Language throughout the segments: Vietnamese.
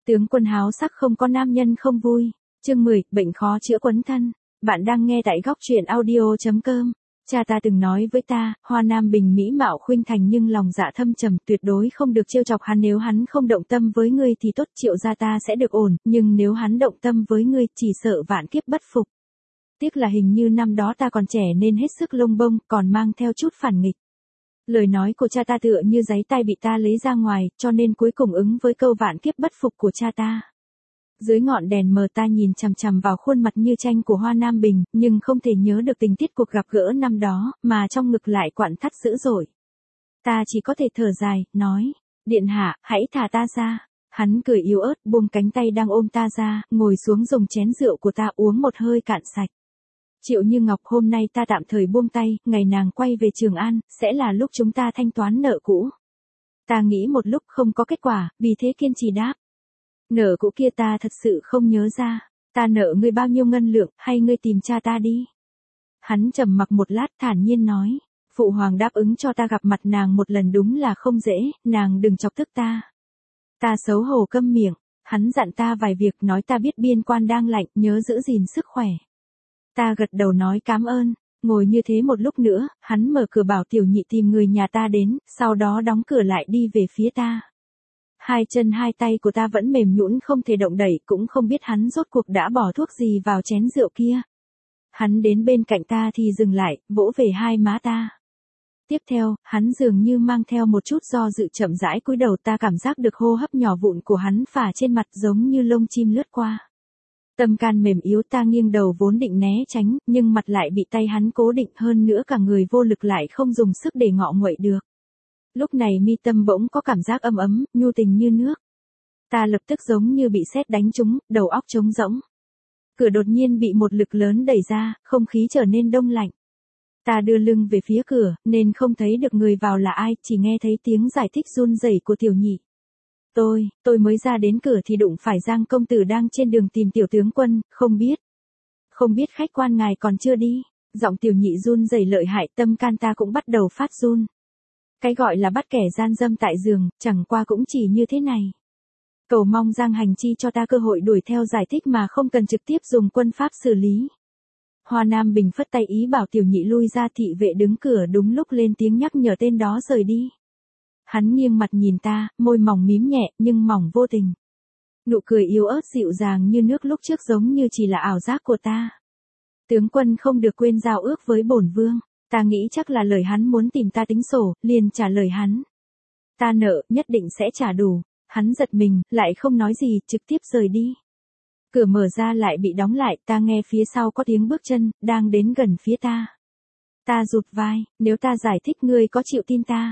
Tướng quân háo sắc không có nam nhân không vui. Chương 10, bệnh khó chữa quấn thân. Bạn đang nghe tại góc truyện audio.com. Cha ta từng nói với ta, Hoa Nam Bình mỹ mạo khuynh thành nhưng lòng dạ thâm trầm, tuyệt đối không được trêu chọc hắn, nếu hắn không động tâm với ngươi thì tốt, Triệu gia ta sẽ được ổn, nhưng nếu hắn động tâm với ngươi, chỉ sợ vạn kiếp bất phục. Tiếc là hình như năm đó ta còn trẻ nên hết sức lông bông, còn mang theo chút phản nghịch. Lời nói của cha ta tựa như giấy tay bị ta lấy ra ngoài, cho nên cuối cùng ứng với câu vạn kiếp bất phục của cha ta. Dưới ngọn đèn mờ ta nhìn chằm chằm vào khuôn mặt như tranh của Hoa Nam Bình, nhưng không thể nhớ được tình tiết cuộc gặp gỡ năm đó, mà trong ngực lại quặn thắt dữ dội. Ta chỉ có thể thở dài, nói, điện hạ, hãy thả ta ra. Hắn cười yếu ớt, buông cánh tay đang ôm ta ra, ngồi xuống dùng chén rượu của ta uống một hơi cạn sạch. Triệu Như Ngọc, hôm nay ta tạm thời buông tay, ngày nàng quay về Trường An, sẽ là lúc chúng ta thanh toán nợ cũ. Ta nghĩ một lúc không có kết quả, vì thế kiên trì đáp. Nợ cũ kia ta thật sự không nhớ ra, ta nợ ngươi bao nhiêu ngân lượng, hay ngươi tìm cha ta đi. Hắn trầm mặc một lát thản nhiên nói, phụ hoàng đáp ứng cho ta gặp mặt nàng một lần đúng là không dễ, nàng đừng chọc tức ta. Ta xấu hổ câm miệng, hắn dặn ta vài việc, nói ta biết biên quan đang lạnh, nhớ giữ gìn sức khỏe. Ta gật đầu nói cảm ơn, ngồi như thế một lúc nữa, hắn mở cửa bảo Tiểu Nhị tìm người nhà ta đến, sau đó đóng cửa lại đi về phía ta. Hai chân hai tay của ta vẫn mềm nhũn không thể động đậy, cũng không biết hắn rốt cuộc đã bỏ thuốc gì vào chén rượu kia. Hắn đến bên cạnh ta thì dừng lại, vỗ về hai má ta. Tiếp theo, hắn dường như mang theo một chút do dự chậm rãi cúi đầu, ta cảm giác được hô hấp nhỏ vụn của hắn phả trên mặt giống như lông chim lướt qua. Tâm can mềm yếu, ta nghiêng đầu vốn định né tránh, nhưng mặt lại bị tay hắn cố định, hơn nữa cả người vô lực lại không dùng sức để ngọ nguậy được. Lúc này mi tâm bỗng có cảm giác ấm ấm, nhu tình như nước. Ta lập tức giống như bị sét đánh trúng, đầu óc trống rỗng. Cửa đột nhiên bị một lực lớn đẩy ra, không khí trở nên đông lạnh. Ta đưa lưng về phía cửa, nên không thấy được người vào là ai, chỉ nghe thấy tiếng giải thích run rẩy của Tiểu Nhị. Tôi mới ra đến cửa thì đụng phải Giang công tử đang trên đường tìm Tiểu tướng quân, không biết khách quan ngài còn chưa đi. Giọng Tiểu Nhị run rẩy lợi hại, tâm can ta cũng bắt đầu phát run. Cái gọi là bắt kẻ gian dâm tại giường, chẳng qua cũng chỉ như thế này. Cầu mong Giang Hành Chi cho ta cơ hội đuổi theo giải thích mà không cần trực tiếp dùng quân pháp xử lý. Hoa Nam Bình phất tay ý bảo Tiểu Nhị lui ra, thị vệ đứng cửa đúng lúc lên tiếng nhắc nhở tên đó rời đi. Hắn nghiêng mặt nhìn ta, môi mỏng mím nhẹ, nhưng mỏng vô tình. Nụ cười yếu ớt dịu dàng như nước lúc trước giống như chỉ là ảo giác của ta. Tướng quân không được quên giao ước với bổn vương. Ta nghĩ chắc là lời hắn muốn tìm ta tính sổ, liền trả lời hắn. Ta nợ, nhất định sẽ trả đủ. Hắn giật mình, lại không nói gì, trực tiếp rời đi. Cửa mở ra lại bị đóng lại, ta nghe phía sau có tiếng bước chân, đang đến gần phía ta. Ta rụt vai, nếu ta giải thích ngươi có chịu tin ta?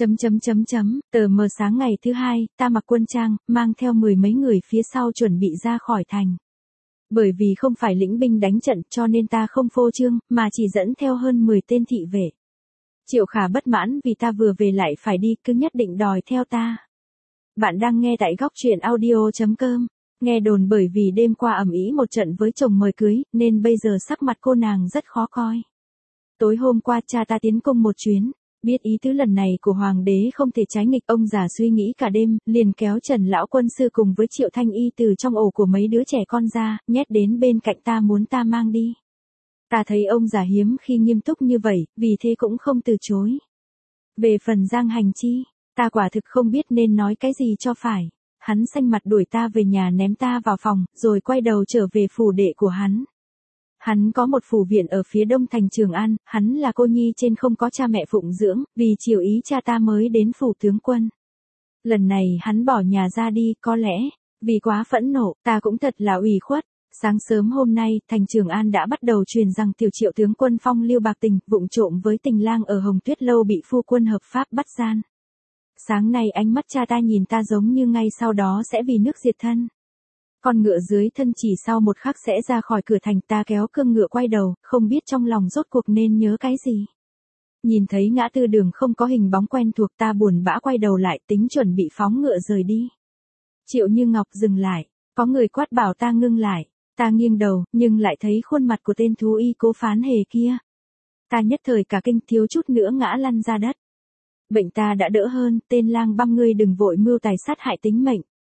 Tờ mờ sáng ngày thứ hai, ta mặc quân trang, mang theo mười mấy người phía sau chuẩn bị ra khỏi thành. Bởi vì không phải lĩnh binh đánh trận cho nên ta không phô trương, mà chỉ dẫn theo hơn 10 tên thị vệ. Triệu Khả bất mãn vì ta vừa về lại phải đi, cứ nhất định đòi theo ta. Bạn đang nghe tại góc truyện audio.com. Nghe đồn bởi vì đêm qua ầm ĩ một trận với chồng mời cưới, nên bây giờ sắc mặt cô nàng rất khó coi. Tối hôm qua cha ta tiến công một chuyến. Biết ý tứ lần này của hoàng đế không thể trái nghịch, ông già suy nghĩ cả đêm, liền kéo Trần lão quân sư cùng với Triệu Thanh Y từ trong ổ của mấy đứa trẻ con ra, nhét đến bên cạnh ta muốn ta mang đi. Ta thấy ông già hiếm khi nghiêm túc như vậy, vì thế cũng không từ chối. Về phần Giang Hành Chi, ta quả thực không biết nên nói cái gì cho phải. Hắn xanh mặt đuổi ta về nhà, ném ta vào phòng, rồi quay đầu trở về phủ đệ của hắn. Hắn có một phủ viện ở phía đông thành Trường An, hắn là cô nhi trên không có cha mẹ phụng dưỡng, vì chiều ý cha ta mới đến phủ tướng quân. Lần này hắn bỏ nhà ra đi, có lẽ, vì quá phẫn nộ, ta cũng thật là ủy khuất. Sáng sớm hôm nay, thành Trường An đã bắt đầu truyền rằng Tiểu Triệu tướng quân phong lưu bạc tình, vụng trộm với tình lang ở Hồng Tuyết Lâu bị phu quân hợp pháp bắt gian. Sáng nay ánh mắt cha ta nhìn ta giống như ngay sau đó sẽ vì nước diệt thân. Con ngựa dưới thân chỉ sau một khắc sẽ ra khỏi cửa thành, ta kéo cương ngựa quay đầu, không biết trong lòng rốt cuộc nên nhớ cái gì. Nhìn thấy ngã tư đường không có hình bóng quen thuộc, ta buồn bã quay đầu lại, tính chuẩn bị phóng ngựa rời đi. Triệu Như Ngọc dừng lại, có người quát bảo ta ngưng lại. Ta nghiêng đầu, nhưng lại thấy khuôn mặt của tên thú y Cố Phán Hề kia. Ta nhất thời cả kinh, thiếu chút nữa ngã lăn ra đất. Bệnh ta đã đỡ hơn, tên lang băm ngươi đừng vội mưu tài sát hại tính mệnh.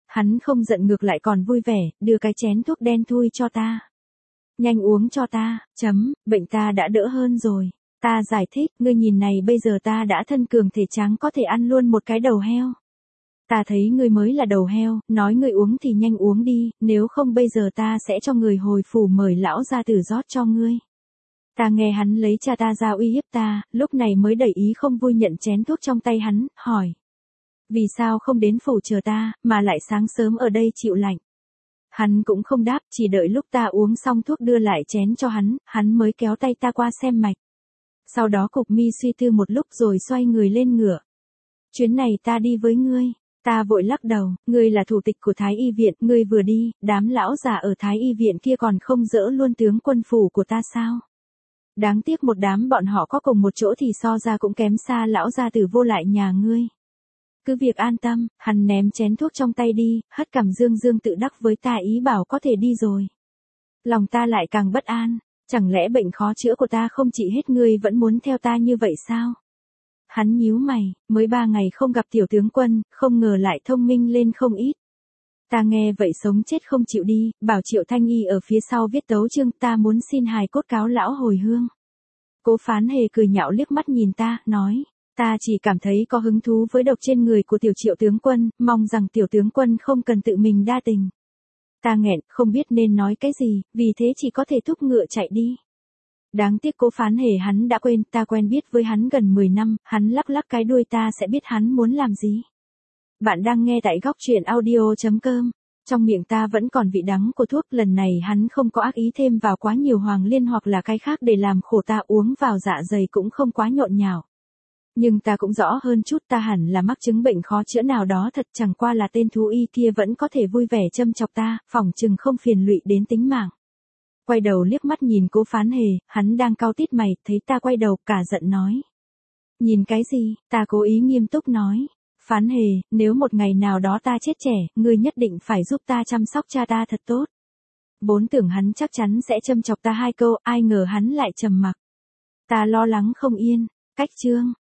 Hắn không giận ngược lại còn vui vẻ, đưa cái chén thuốc đen thui cho ta. Nhanh uống cho ta, bệnh ta đã đỡ hơn rồi. Ta giải thích, ngươi nhìn này bây giờ ta đã thân cường thể tráng có thể ăn luôn một cái đầu heo. Ta thấy ngươi mới là đầu heo, nói ngươi uống thì nhanh uống đi, nếu không bây giờ ta sẽ cho người hồi phủ mời lão gia tử rót cho ngươi. Ta nghe hắn lấy cha ta ra uy hiếp ta, lúc này mới đẩy ý không vui nhận chén thuốc trong tay hắn, hỏi. Vì sao không đến phủ chờ ta, mà lại sáng sớm ở đây chịu lạnh? Hắn cũng không đáp, chỉ đợi lúc ta uống xong thuốc đưa lại chén cho hắn mới kéo tay ta qua xem mạch. Sau đó cục mi suy tư một lúc rồi xoay người lên ngựa. Chuyến này ta đi với ngươi. Ta vội lắc đầu, ngươi là thủ tịch của Thái Y viện, ngươi vừa đi, đám lão già ở Thái Y viện kia còn không dỡ luôn tướng quân phủ của ta sao? Đáng tiếc một đám bọn họ có cùng một chỗ thì so ra cũng kém xa lão gia tử vô lại nhà ngươi. Cứ việc an tâm, hắn ném chén thuốc trong tay đi, hất cằm dương dương tự đắc với ta ý bảo có thể đi rồi. Lòng ta lại càng bất an, chẳng lẽ bệnh khó chữa của ta không trị hết ngươi vẫn muốn theo ta như vậy sao? Hắn nhíu mày, mới 3 ngày không gặp tiểu tướng quân, không ngờ lại thông minh lên không ít. Ta nghe vậy sống chết không chịu đi, bảo Triệu Thanh Y ở phía sau viết tấu chương, ta muốn xin hài cốt cáo lão hồi hương. Cố Phán Hề cười nhạo liếc mắt nhìn ta, nói, ta chỉ cảm thấy có hứng thú với độc trên người của tiểu Triệu tướng quân, mong rằng tiểu tướng quân không cần tự mình đa tình. Ta nghẹn, không biết nên nói cái gì, vì thế chỉ có thể thúc ngựa chạy đi. Đáng tiếc Cố Phán Hề hắn đã quên, ta quen biết với hắn gần 10 năm, hắn lắc lắc cái đuôi ta sẽ biết hắn muốn làm gì. Bạn đang nghe tại góc truyện audio.com. Trong miệng ta vẫn còn vị đắng của thuốc, lần này hắn không có ác ý thêm vào quá nhiều hoàng liên hoặc là cái khác để làm khổ ta, uống vào dạ dày cũng không quá nhộn nhạo. Nhưng ta cũng rõ hơn chút, ta hẳn là mắc chứng bệnh khó chữa nào đó thật, chẳng qua là tên thú y kia vẫn có thể vui vẻ châm chọc ta, phỏng chừng không phiền lụy đến tính mạng. Quay đầu liếc mắt nhìn Cố Phán Hề, hắn đang cau tít mày, thấy ta quay đầu cả giận nói. Nhìn cái gì, ta cố ý nghiêm túc nói. Phán Hề, nếu một ngày nào đó ta chết trẻ, ngươi nhất định phải giúp ta chăm sóc cha ta thật tốt. Vốn tưởng hắn chắc chắn sẽ châm chọc ta 2 câu, ai ngờ hắn lại trầm mặc. Ta lo lắng không yên, cách chương.